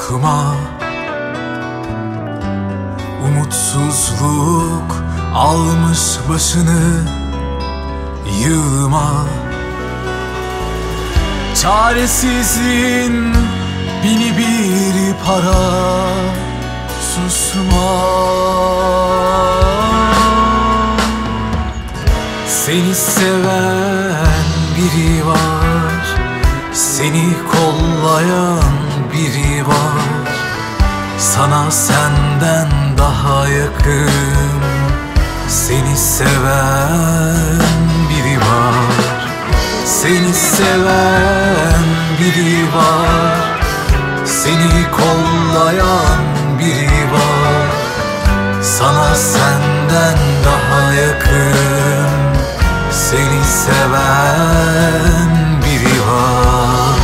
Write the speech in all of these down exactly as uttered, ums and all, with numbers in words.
korkma, umutsuzluk almış başını, yığma. Çaresizliğin bini bir para, susma. Seni seven biri var, seni kollayan biri var. Sana senden daha yakın, seni seven biri var. Seni seven biri var, seni kollayan biri var. Sana senden daha yakın, seni seven biri var.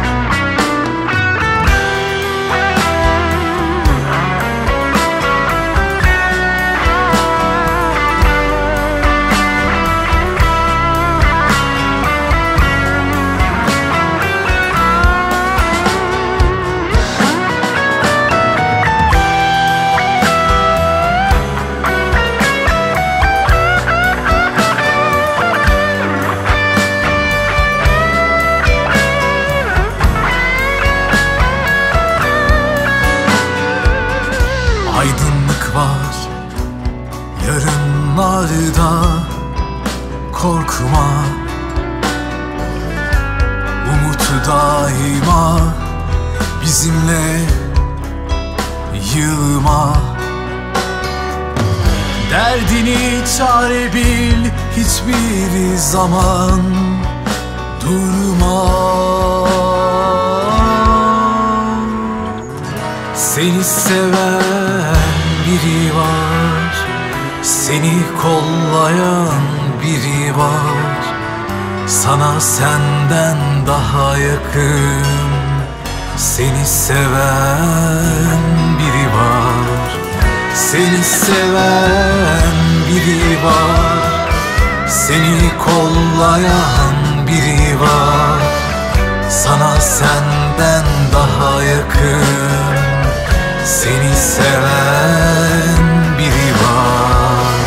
Aydınlık var yarınlarda, korkma. Umutu daima bizimle, yılma. Derdini çare bil, hiçbir zaman durma. Seni seven biri var, seni kollayan biri var. Sana senden daha yakın, seni seven biri var. Seni seven biri var, seni kollayan biri var. Sana senden daha yakın, seni seven biri var.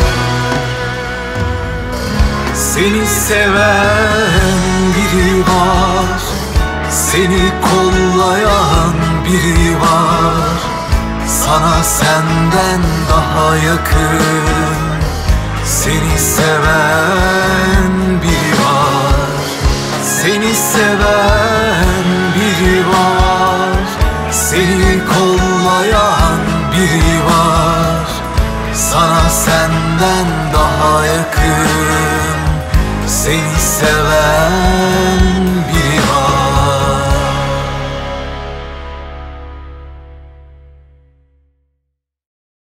Seni seven biri var, seni kollayan biri var. Sana senden daha yakın, seni seven biri var. Seni seven biri var, seni kollayan biri var. Sana senden daha yakın, seni seven biri var.